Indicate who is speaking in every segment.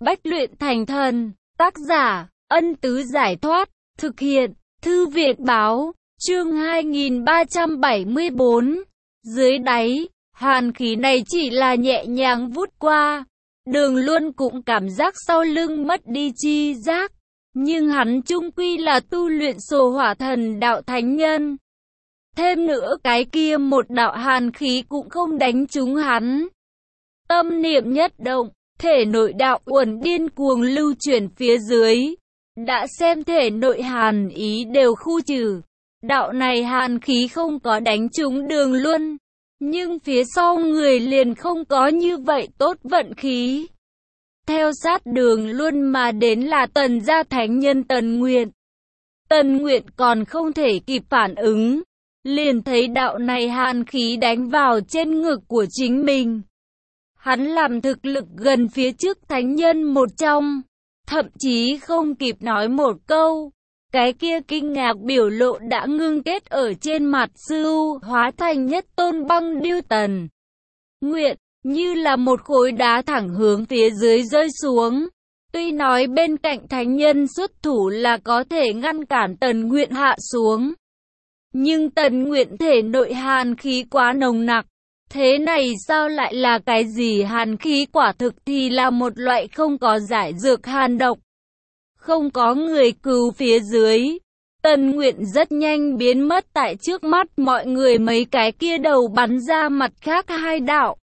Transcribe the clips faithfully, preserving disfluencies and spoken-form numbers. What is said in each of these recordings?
Speaker 1: Bách luyện thành thần. Tác giả, Ân Tứ Giải Thoát. Thực hiện, Thư viện Báo. Chương hai nghìn ba trăm bảy mươi bốn. Dưới đáy, hàn khí này chỉ là nhẹ nhàng vút qua. Đường Luân cũng cảm giác sau lưng mất đi chi giác. Nhưng hắn chung quy là tu luyện sổ hỏa thần đạo thánh nhân. Thêm nữa cái kia một đạo hàn khí cũng không đánh trúng hắn. Tâm niệm nhất động, thể nội đạo uẩn điên cuồng lưu chuyển phía dưới. Đã xem thể nội hàn ý đều khu trừ. Đạo này hàn khí không có đánh trúng Đường Luân. Nhưng phía sau người liền không có như vậy tốt vận khí. Theo sát Đường Luân mà đến là Tần gia thánh nhân Tần Nguyện. Tần Nguyện còn không thể kịp phản ứng. Liền thấy đạo này hàn khí đánh vào trên ngực của chính mình. Hắn làm thực lực gần phía trước thánh nhân một trong. Thậm chí không kịp nói một câu. Cái kia kinh ngạc biểu lộ đã ngưng kết ở trên mặt sư hóa thành nhất tôn băng điêu Tần Nguyện. Như là một khối đá thẳng hướng phía dưới rơi xuống. Tuy nói bên cạnh thánh nhân xuất thủ là có thể ngăn cản Tần Nguyện hạ xuống. Nhưng Tần Nguyện thể nội hàn khí quá nồng nặc. Thế này sao lại là cái gì hàn khí, quả thực thì là một loại không có giải dược hàn độc. Không có người cứu phía dưới. Tần Nguyện rất nhanh biến mất tại trước mắt mọi người, mấy cái kia đầu bắn ra mặt khác hai đạo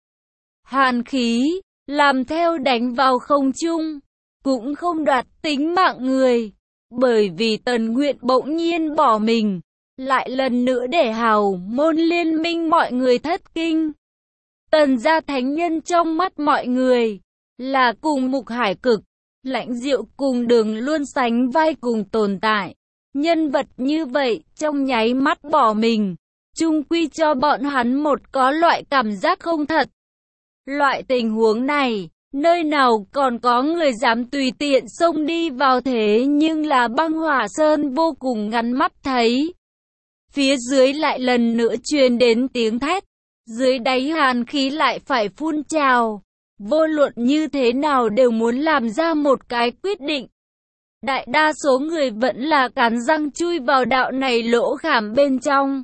Speaker 1: hàn khí, làm theo đánh vào không trung, cũng không đoạt tính mạng người. Bởi vì Tần Nguyện bỗng nhiên bỏ mình, lại lần nữa để hào môn liên minh mọi người thất kinh. Tần gia thánh nhân trong mắt mọi người, là cùng Mục Hải Cực, Lãnh Diệu cùng Đường Luân sánh vai cùng tồn tại. Nhân vật như vậy, trong nháy mắt bỏ mình, chung quy cho bọn hắn một có loại cảm giác không thật. Loại tình huống này, nơi nào còn có người dám tùy tiện xông đi vào, thế nhưng là Băng Hỏa Sơn vô cùng ngắn mắt thấy. Phía dưới lại lần nữa truyền đến tiếng thét, dưới đáy hàn khí lại phải phun trào. Vô luận như thế nào đều muốn làm ra một cái quyết định. Đại đa số người vẫn là cắn răng chui vào đạo này lỗ khảm bên trong.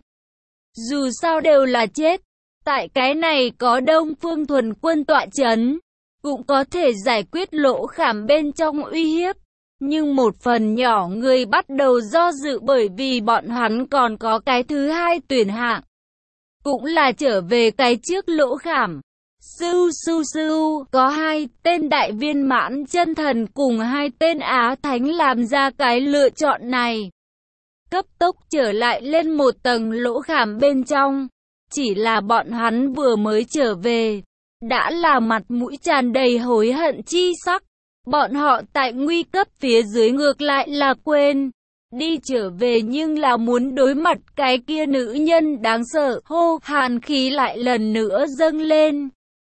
Speaker 1: Dù sao đều là chết. Tại cái này có Đông Phương Thuần Quân tọa chấn, cũng có thể giải quyết lỗ khảm bên trong uy hiếp. Nhưng một phần nhỏ người bắt đầu do dự, bởi vì bọn hắn còn có cái thứ hai tuyển hạng. Cũng là trở về cái trước lỗ khảm. Sưu sưu sưu, có hai tên đại viên mãn chân thần cùng hai tên Á Thánh làm ra cái lựa chọn này. Cấp tốc trở lại lên một tầng lỗ khảm bên trong. Chỉ là bọn hắn vừa mới trở về, đã là mặt mũi tràn đầy hối hận chi sắc. Bọn họ tại nguy cấp phía dưới ngược lại là quên đi trở về, nhưng là muốn đối mặt cái kia nữ nhân đáng sợ. Hô, hàn khí lại lần nữa dâng lên,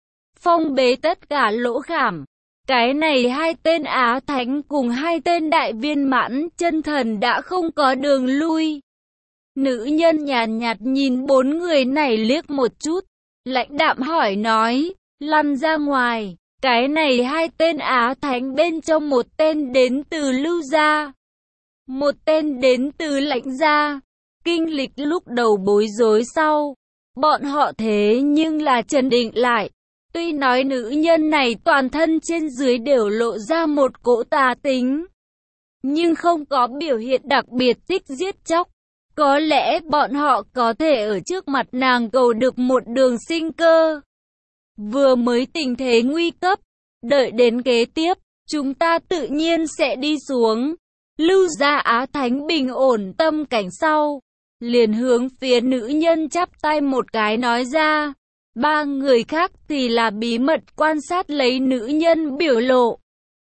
Speaker 1: phong bế tất cả lỗ khảm. Cái này hai tên Á Thánh cùng hai tên đại viên mãn chân thần đã không có đường lui. Nữ nhân nhàn nhạt nhìn bốn người này liếc một chút, lãnh đạm hỏi nói, lăn ra ngoài. Cái này hai tên Á Thánh bên trong một tên đến từ Lưu gia, một tên đến từ Lãnh gia. Kinh lịch lúc đầu bối rối sau, bọn họ thế nhưng là trấn định lại. Tuy nói nữ nhân này toàn thân trên dưới đều lộ ra một cỗ tà tính, nhưng không có biểu hiện đặc biệt thích giết chóc. Có lẽ bọn họ có thể ở trước mặt nàng cầu được một đường sinh cơ. Vừa mới tình thế nguy cấp, đợi đến kế tiếp, chúng ta tự nhiên sẽ đi xuống. Lưu gia Á Thánh bình ổn tâm cảnh sau, liền hướng phía nữ nhân chắp tay một cái nói ra. Ba người khác thì là bí mật quan sát lấy nữ nhân biểu lộ.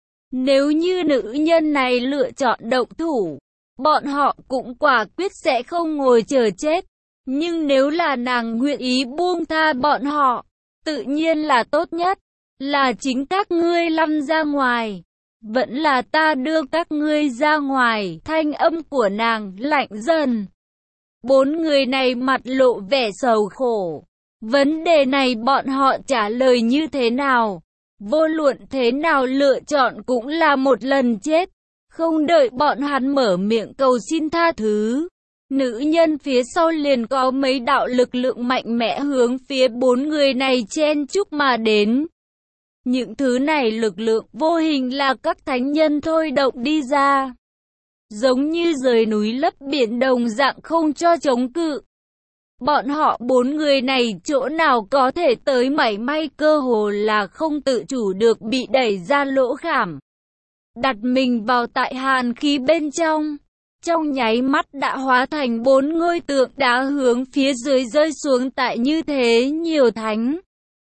Speaker 1: Nếu như nữ nhân này lựa chọn động thủ, bọn họ cũng quả quyết sẽ không ngồi chờ chết. Nhưng nếu là nàng nguyện ý buông tha bọn họ, tự nhiên là tốt nhất. Là chính các ngươi lăn ra ngoài, vẫn là ta đưa các ngươi ra ngoài. Thanh âm của nàng lạnh dần. Bốn người này mặt lộ vẻ sầu khổ. Vấn đề này bọn họ trả lời như thế nào? Vô luận thế nào lựa chọn cũng là một lần chết. Không đợi bọn hắn mở miệng cầu xin tha thứ, nữ nhân phía sau liền có mấy đạo lực lượng mạnh mẽ hướng phía bốn người này chen chúc mà đến. Những thứ này lực lượng vô hình là các thánh nhân thôi động đi ra. Giống như rời núi lấp biển đồng dạng không cho chống cự. Bọn họ bốn người này chỗ nào có thể tới mảy may, cơ hồ là không tự chủ được bị đẩy ra lỗ khảm. Đặt mình vào tại hàn khí bên trong. Trong nháy mắt đã hóa thành bốn ngôi tượng đá hướng phía dưới rơi xuống tại như thế nhiều thánh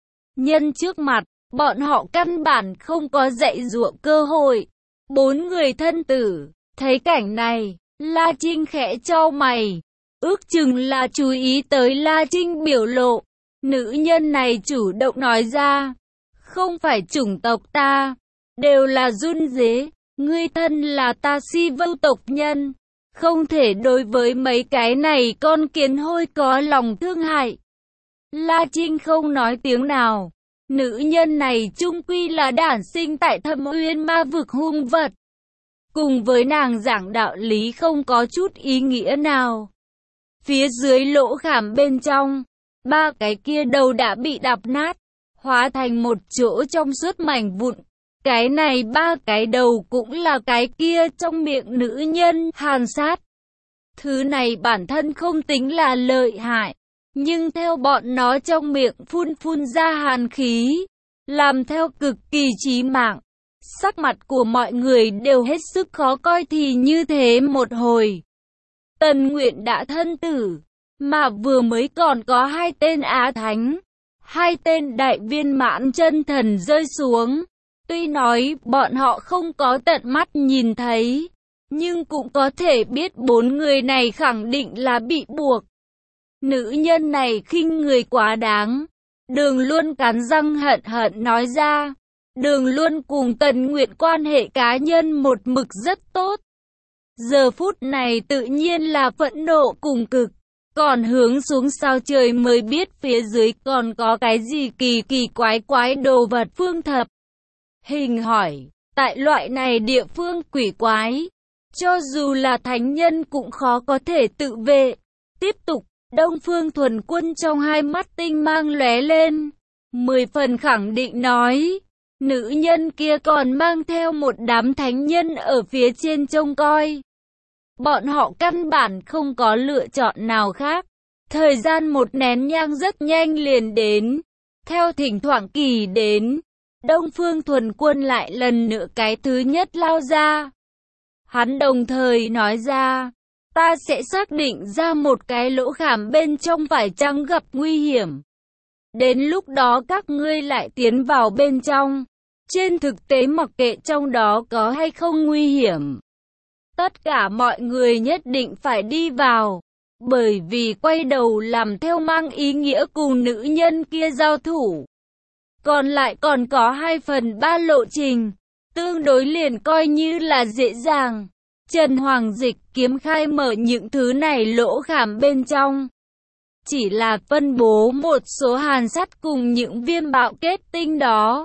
Speaker 1: nhân trước mặt. Bọn họ căn bản không có dạy dụa cơ hội. Bốn người thân tử, thấy cảnh này, La Trinh khẽ chau mày. Ước chừng là chú ý tới La Trinh biểu lộ. Nữ nhân này chủ động nói ra. Không phải chủng tộc ta, đều là run dế. Ngươi thân là ta Si Vưu tộc nhân, không thể đối với mấy cái này con kiến hôi có lòng thương hại. La Trinh không nói tiếng nào. Nữ nhân này chung quy là đản sinh tại Thâm Uyên ma vực hung vật. Cùng với nàng giảng đạo lý không có chút ý nghĩa nào. Phía dưới lỗ khảm bên trong, ba cái kia đầu đã bị đập nát, hóa thành một chỗ trong suốt mảnh vụn. Cái này ba cái đầu cũng là cái kia trong miệng nữ nhân hàn sát. Thứ này bản thân không tính là lợi hại, nhưng theo bọn nó trong miệng phun phun ra hàn khí, làm theo cực kỳ chí mạng. Sắc mặt của mọi người đều hết sức khó coi thì như thế một hồi. Tần Nguyện đã thân tử, mà vừa mới còn có hai tên Á Thánh, hai tên đại viên mãn chân thần rơi xuống. Tuy nói bọn họ không có tận mắt nhìn thấy, nhưng cũng có thể biết bốn người này khẳng định là bị buộc. Nữ nhân này khinh người quá đáng. Đường Luân cắn răng hận hận nói ra. Đường Luân cùng Tần Nguyện quan hệ cá nhân một mực rất tốt. Giờ phút này tự nhiên là phẫn nộ cùng cực. Còn hướng xuống sao trời mới biết phía dưới còn có cái gì kỳ kỳ quái quái đồ vật. Phương Thập Hình hỏi, tại loại này địa phương quỷ quái, cho dù là thánh nhân cũng khó có thể tự vệ. Tiếp tục, Đông Phương Thuần Quân trong hai mắt tinh mang lóe lên, mười phần khẳng định nói, nữ nhân kia còn mang theo một đám thánh nhân ở phía trên trông coi. Bọn họ căn bản không có lựa chọn nào khác. Thời gian một nén nhang rất nhanh liền đến. Theo thỉnh thoảng kỳ đến, Đông Phương Thuần Quân lại lần nữa cái thứ nhất lao ra. Hắn đồng thời nói ra, ta sẽ xác định ra một cái lỗ khảm bên trong phải chăng gặp nguy hiểm. Đến lúc đó các ngươi lại tiến vào bên trong. Trên thực tế mặc kệ trong đó có hay không nguy hiểm, tất cả mọi người nhất định phải đi vào. Bởi vì quay đầu làm theo mang ý nghĩa cùng nữ nhân kia giao thủ. Còn lại còn có hai phần ba lộ trình, tương đối liền coi như là dễ dàng. Trần Hoàng Dịch kiếm khai mở những thứ này lỗ khảm bên trong. Chỉ là phân bố một số hàn sắt cùng những viêm bạo kết tinh đó.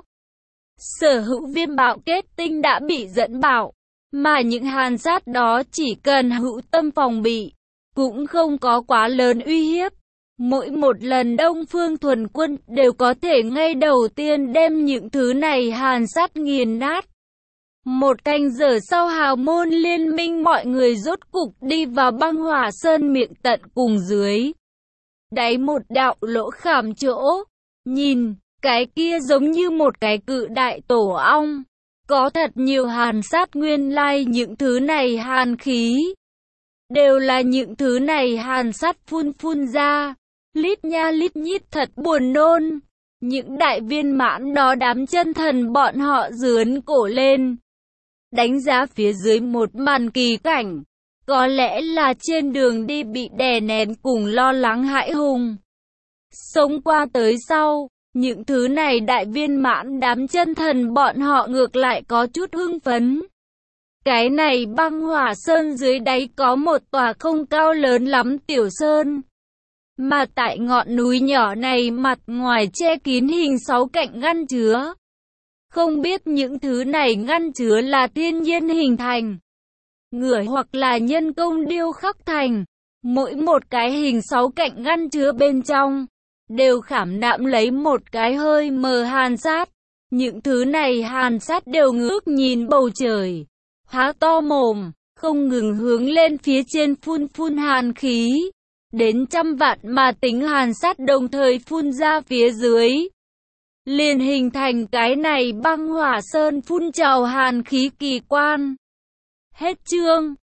Speaker 1: Sở hữu viêm bạo kết tinh đã bị dẫn bạo, mà những hàn sắt đó chỉ cần hữu tâm phòng bị, cũng không có quá lớn uy hiếp. Mỗi một lần Đông Phương Thuần Quân đều có thể ngay đầu tiên đem những thứ này hàn sắt nghiền nát. Một canh giờ sau Hào Môn Liên Minh mọi người rốt cục đi vào Băng Hỏa Sơn miệng tận cùng dưới. Đáy một đạo lỗ khảm chỗ, nhìn, cái kia giống như một cái cự đại tổ ong. Có thật nhiều hàn sát, nguyên lai những thứ này hàn khí. Đều là những thứ này hàn sát phun phun ra. Lít nha lít nhít thật buồn nôn. Những đại viên mãn đó đám chân thần bọn họ dướn cổ lên. Đánh giá phía dưới một màn kỳ cảnh. Có lẽ là trên đường đi bị đè nén cùng lo lắng hãi hùng. Sống qua tới sau, những thứ này đại viên mãn đám chân thần bọn họ ngược lại có chút hưng phấn. Cái này Băng Hỏa Sơn dưới đáy có một tòa không cao lớn lắm tiểu sơn. Mà tại ngọn núi nhỏ này mặt ngoài che kín hình sáu cạnh ngăn chứa. không biết những thứ này ngăn chứa là thiên nhiên hình thành, ngửa hoặc là nhân công điêu khắc thành. Mỗi một cái hình sáu cạnh ngăn chứa bên trong đều khảm nạm lấy một cái hơi mờ hàn sát. Những thứ này hàn sát đều ngước nhìn bầu trời, há to mồm, không ngừng hướng lên phía trên phun phun hàn khí. Đến trăm vạn mà tính hàn sát đồng thời phun ra phía dưới, liền hình thành cái này băng hỏa sơn phun trào hàn khí kỳ quan. Hết chương.